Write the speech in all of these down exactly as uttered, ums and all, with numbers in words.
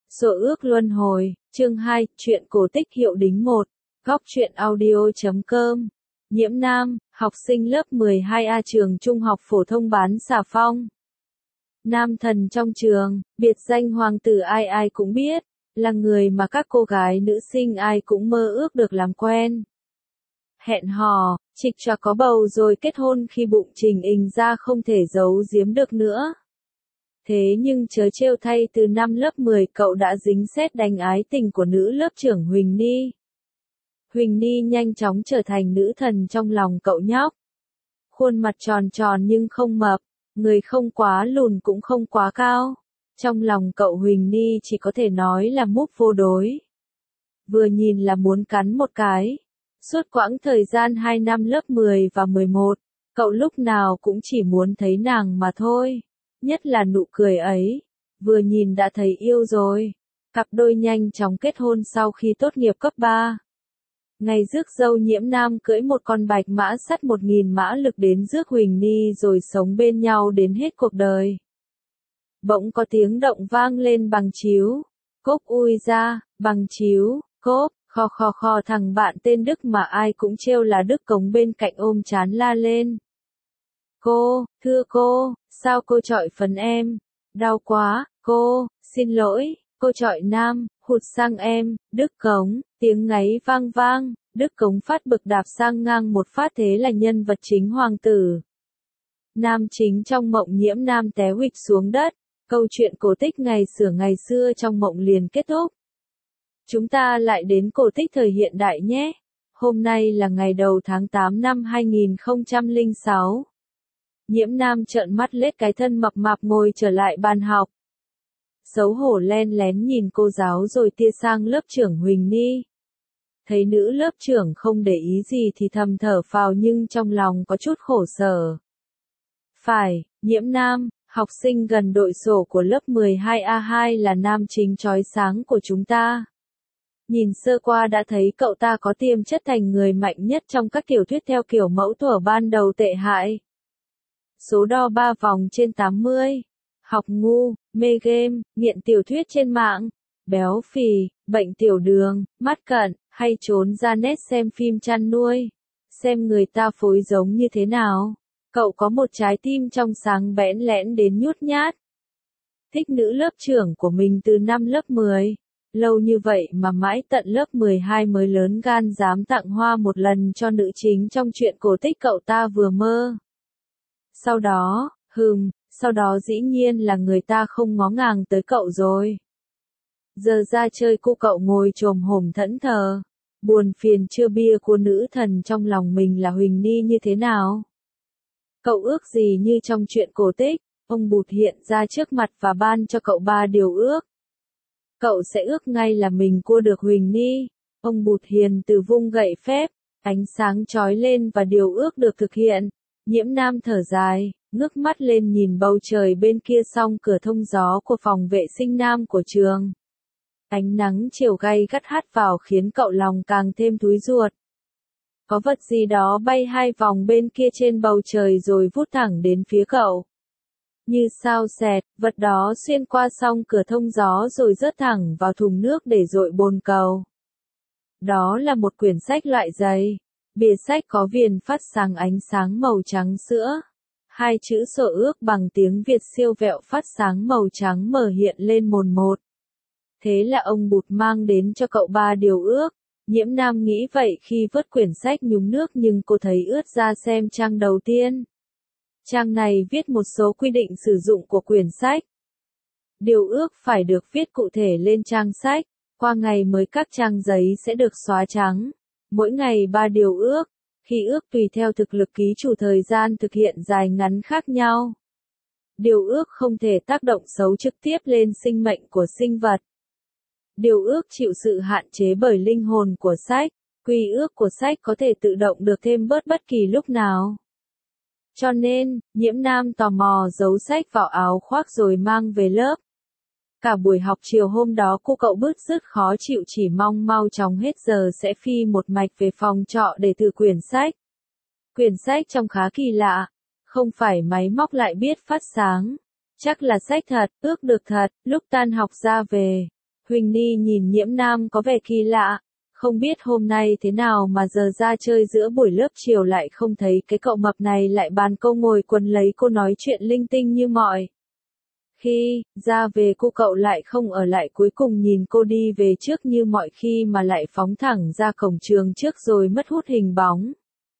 Số ước luân hồi, chương hai, truyện cổ tích hiệu đính một, góc truyện audio chấm com. Nhiễm Nam, học sinh lớp mười hai A trường trung học phổ thông bán xà phong. Nam thần trong trường, biệt danh hoàng tử ai ai cũng biết, là người mà các cô gái nữ sinh ai cũng mơ ước được làm quen. Hẹn hò, chịch choạc có bầu rồi kết hôn khi bụng trình ình ra không thể giấu giếm được nữa. Thế nhưng chớ trêu thay, từ năm lớp mười cậu đã dính sét đánh ái tình của nữ lớp trưởng Huỳnh Ni. Huỳnh Ni nhanh chóng trở thành nữ thần trong lòng cậu nhóc. Khuôn mặt tròn tròn nhưng không mập, người không quá lùn cũng không quá cao. Trong lòng cậu Huỳnh Ni chỉ có thể nói là múp vô đối. Vừa nhìn là muốn cắn một cái. Suốt quãng thời gian hai năm lớp mười và mười một, cậu lúc nào cũng chỉ muốn thấy nàng mà thôi. Nhất là nụ cười ấy, vừa nhìn đã thấy yêu rồi. Cặp đôi nhanh chóng kết hôn sau khi tốt nghiệp cấp ba. Ngày rước dâu Nhiễm Nam cưỡi một con bạch mã sắt một nghìn mã lực đến rước Huỳnh Ni rồi sống bên nhau đến hết cuộc đời. Bỗng có tiếng động vang lên bằng chiếu. Cốp ui ra, bằng chiếu, cốp, khò khò khò, thằng bạn tên Đức mà ai cũng trêu là Đức Cống bên cạnh ôm chán la lên. Cô, thưa cô, sao cô chọi phấn em? Đau quá, cô, xin lỗi, cô chọi Nam, hụt sang em, Đức Cống, tiếng ngáy vang vang, Đức Cống phát bực đạp sang ngang một phát, thế là nhân vật chính hoàng tử. Nam chính trong mộng Nhiễm Nam té huỵch xuống đất, câu chuyện cổ tích ngày xưa ngày xưa trong mộng liền kết thúc. Chúng ta lại đến cổ tích thời hiện đại nhé. Hôm nay là ngày đầu tháng tám năm hai nghìn không trăm lẻ sáu. Nhiễm Nam trợn mắt lết cái thân mập mạp ngồi trở lại bàn học. Xấu hổ len lén nhìn cô giáo rồi tia sang lớp trưởng Huỳnh Ni. Thấy nữ lớp trưởng không để ý gì thì thầm thở phào nhưng trong lòng có chút khổ sở. Phải, Nhiễm Nam, học sinh gần đội sổ của lớp mười hai A hai là nam chính chói sáng của chúng ta. Nhìn sơ qua đã thấy cậu ta có tiềm chất thành người mạnh nhất trong các tiểu thuyết theo kiểu mẫu thuở ban đầu tệ hại. Số đo ba vòng trên tám mươi. Học ngu, mê game, nghiện tiểu thuyết trên mạng, béo phì, bệnh tiểu đường, mắt cận, hay trốn ra net xem phim chăn nuôi. Xem người ta phối giống như thế nào. Cậu có một trái tim trong sáng bẽn lẽn đến nhút nhát. Thích nữ lớp trưởng của mình từ năm lớp mười. Lâu như vậy mà mãi tận lớp mười hai mới lớn gan dám tặng hoa một lần cho nữ chính trong truyện cổ tích cậu ta vừa mơ. Sau đó, hừm, sau đó dĩ nhiên là người ta không ngó ngàng tới cậu rồi. Giờ ra chơi cô cậu ngồi chồm hổm thẫn thờ. Buồn phiền chưa bia của nữ thần trong lòng mình là Huỳnh Ni như thế nào? Cậu ước gì như trong truyện cổ tích, ông Bụt hiện ra trước mặt và ban cho cậu ba điều ước. Cậu sẽ ước ngay là mình cua được Huỳnh Ni. Ông Bụt hiền từ vung gậy phép, ánh sáng chói lên và điều ước được thực hiện. Nhiễm Nam thở dài, ngước mắt lên nhìn bầu trời bên kia song cửa thông gió của phòng vệ sinh nam của trường. Ánh nắng chiều gay gắt hắt vào khiến cậu lòng càng thêm thúi ruột. Có vật gì đó bay hai vòng bên kia trên bầu trời rồi vút thẳng đến phía cậu. Như sao xẹt, vật đó xuyên qua song cửa thông gió rồi rớt thẳng vào thùng nước để dội bồn cầu. Đó là một quyển sách loại dày. Bìa sách có viền phát sáng ánh sáng màu trắng sữa. Hai chữ sổ ước bằng tiếng Việt siêu vẹo phát sáng màu trắng mờ hiện lên mồn một. Thế là ông Bụt mang đến cho cậu ba điều ước. Nhiễm Nam nghĩ vậy khi vớt quyển sách nhúng nước nhưng cô thấy ướt ra xem trang đầu tiên. Trang này viết một số quy định sử dụng của quyển sách. Điều ước phải được viết cụ thể lên trang sách. Qua ngày mới các trang giấy sẽ được xóa trắng. Mỗi ngày ba điều ước, khi ước tùy theo thực lực ký chủ thời gian thực hiện dài ngắn khác nhau. Điều ước không thể tác động xấu trực tiếp lên sinh mệnh của sinh vật. Điều ước chịu sự hạn chế bởi linh hồn của sách, quy ước của sách có thể tự động được thêm bớt bất kỳ lúc nào. Cho nên, Nhiễm Nam tò mò giấu sách vào áo khoác rồi mang về lớp. Cả buổi học chiều hôm đó cô cậu bứt rứt khó chịu chỉ mong mau chóng hết giờ sẽ phi một mạch về phòng trọ để thử quyển sách. Quyển sách trông khá kỳ lạ, không phải máy móc lại biết phát sáng. Chắc là sách thật, ước được thật, lúc tan học ra về. Huỳnh Ni nhìn Nhiễm Nam có vẻ kỳ lạ, không biết hôm nay thế nào mà giờ ra chơi giữa buổi lớp chiều lại không thấy cái cậu mập này lại bàn câu ngồi quần lấy cô nói chuyện linh tinh như mọi khi, ra về cô cậu lại không ở lại cuối cùng nhìn cô đi về trước như mọi khi mà lại phóng thẳng ra cổng trường trước rồi mất hút hình bóng.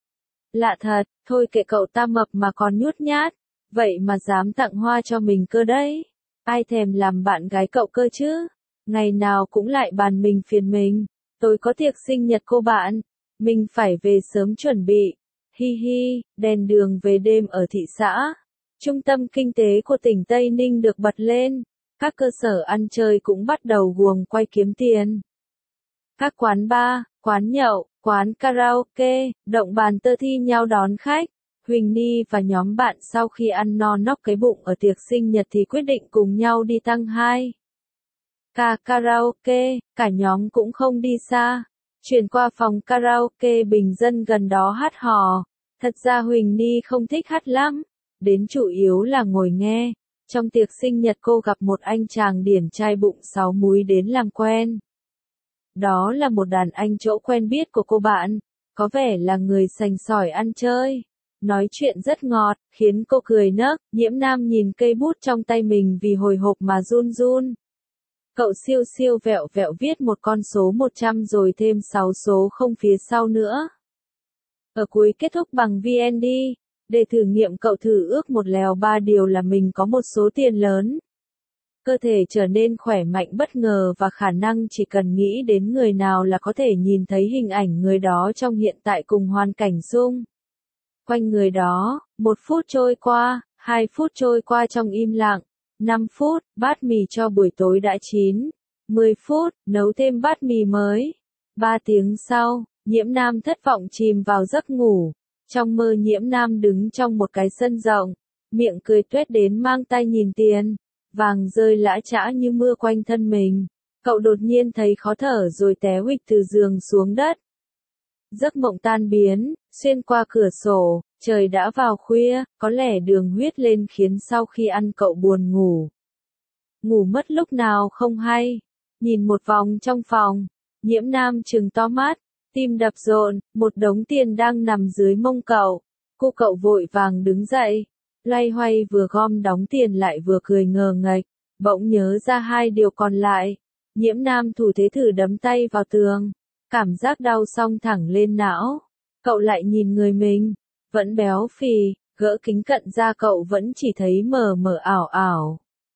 Lạ thật, thôi kệ cậu ta mập mà còn nhút nhát, vậy mà dám tặng hoa cho mình cơ đấy. Ai thèm làm bạn gái cậu cơ chứ, ngày nào cũng lại bàn mình phiền mình. Tôi có tiệc sinh nhật cô bạn, mình phải về sớm chuẩn bị. Hi hi, đèn đường về đêm ở thị xã, trung tâm kinh tế của tỉnh Tây Ninh được bật lên, các cơ sở ăn chơi cũng bắt đầu guồng quay kiếm tiền. Các quán bar, quán nhậu, quán karaoke, động bàn tơ thi nhau đón khách. Huỳnh Ni và nhóm bạn sau khi ăn no nóc cái bụng ở tiệc sinh nhật thì quyết định cùng nhau đi tăng hai ca karaoke, cả nhóm cũng không đi xa, chuyển qua phòng karaoke bình dân gần đó hát hò. Thật ra Huỳnh Ni không thích hát lắm, đến chủ yếu là ngồi nghe. Trong tiệc sinh nhật cô gặp một anh chàng điển trai bụng sáu múi đến làm quen. Đó là một đàn anh chỗ quen biết của cô bạn, có vẻ là người sành sỏi ăn chơi. Nói chuyện rất ngọt, khiến cô cười nấc. Nhiễm Nam nhìn cây bút trong tay mình vì hồi hộp mà run run. Cậu siêu siêu vẹo vẹo viết một con số một trăm rồi thêm sáu số không phía sau nữa. Ở cuối kết thúc bằng vê en đê, để thử nghiệm cậu thử ước một lèo ba điều là mình có một số tiền lớn. Cơ thể trở nên khỏe mạnh bất ngờ và khả năng chỉ cần nghĩ đến người nào là có thể nhìn thấy hình ảnh người đó trong hiện tại cùng hoàn cảnh xung quanh người đó. Một phút trôi qua, hai phút trôi qua trong im lặng. Năm phút, bát mì cho buổi tối đã chín. Mười phút, nấu thêm bát mì mới. Ba tiếng sau, Nhiễm Nam thất vọng chìm vào giấc ngủ. Trong mơ Nhiễm Nam đứng trong một cái sân rộng, miệng cười tuét đến mang tay nhìn tiền, vàng rơi lã chã như mưa quanh thân mình. Cậu đột nhiên thấy khó thở rồi té huỵch từ giường xuống đất. Giấc mộng tan biến, xuyên qua cửa sổ, trời đã vào khuya, có lẽ đường huyết lên khiến sau khi ăn cậu buồn ngủ. Ngủ mất lúc nào không hay, nhìn một vòng trong phòng, Nhiễm Nam trừng to mắt, tim đập rộn, một đống tiền đang nằm dưới mông cậu. Cô cậu vội vàng đứng dậy, loay hoay vừa gom đóng tiền lại vừa cười ngờ nghệch, bỗng nhớ ra hai điều còn lại. Nhiễm Nam thủ thế thử đấm tay vào tường, cảm giác đau xông thẳng lên não. Cậu lại nhìn người mình, vẫn béo phì, gỡ kính cận ra cậu vẫn chỉ thấy mờ mờ ảo ảo.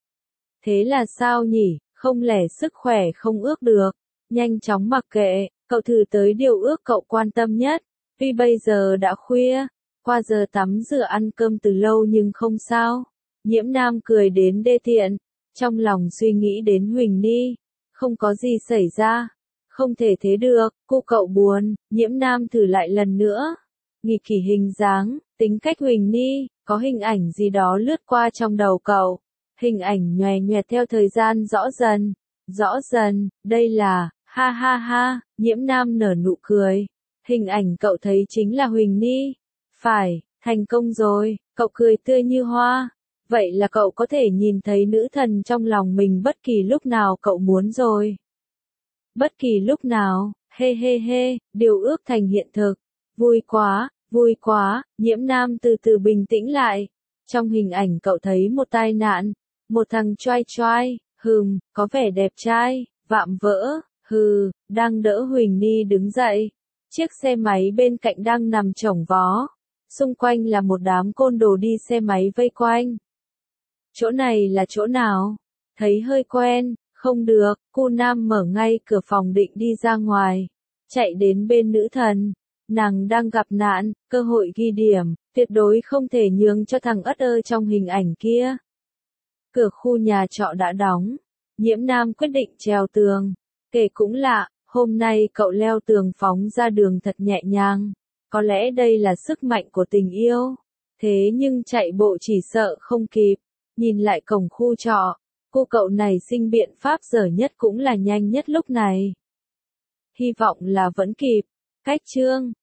Thế là sao nhỉ, không lẽ sức khỏe không ước được, nhanh chóng mặc kệ, cậu thử tới điều ước cậu quan tâm nhất, vì bây giờ đã khuya, qua giờ tắm rửa ăn cơm từ lâu nhưng không sao. Nhiễm Nam cười đến đê tiện, trong lòng suy nghĩ đến Huỳnh Ni, không có gì xảy ra. Không thể thế được, cô cậu buồn. Nhiễm Nam thử lại lần nữa. Nghịch kỷ hình dáng, tính cách Huỳnh Ni, có hình ảnh gì đó lướt qua trong đầu cậu. Hình ảnh nhòe nhòe theo thời gian rõ dần, rõ dần, đây là, ha ha ha, Nhiễm Nam nở nụ cười. Hình ảnh cậu thấy chính là Huỳnh Ni. Phải, thành công rồi, cậu cười tươi như hoa. Vậy là cậu có thể nhìn thấy nữ thần trong lòng mình bất kỳ lúc nào cậu muốn rồi. Bất kỳ lúc nào, hê hê hê, điều ước thành hiện thực. Vui quá, vui quá, Nhiễm Nam từ từ bình tĩnh lại. Trong hình ảnh cậu thấy một tai nạn, một thằng trai trai, hừm, có vẻ đẹp trai, vạm vỡ, hừ, đang đỡ Huỳnh Ni đứng dậy. Chiếc xe máy bên cạnh đang nằm chồng vó. Xung quanh là một đám côn đồ đi xe máy vây quanh. Chỗ này là chỗ nào? Thấy hơi quen. Không được, cô Nam mở ngay cửa phòng định đi ra ngoài. Chạy đến bên nữ thần. Nàng đang gặp nạn, cơ hội ghi điểm, tuyệt đối không thể nhường cho thằng ất ơ trong hình ảnh kia. Cửa khu nhà trọ đã đóng. Nhiễm Nam quyết định trèo tường. Kể cũng lạ, hôm nay cậu leo tường phóng ra đường thật nhẹ nhàng. Có lẽ đây là sức mạnh của tình yêu. Thế nhưng chạy bộ chỉ sợ không kịp. Nhìn lại cổng khu trọ. Cô cậu này sinh biện pháp dở nhất cũng là nhanh nhất lúc này. Hy vọng là vẫn kịp. Cách chương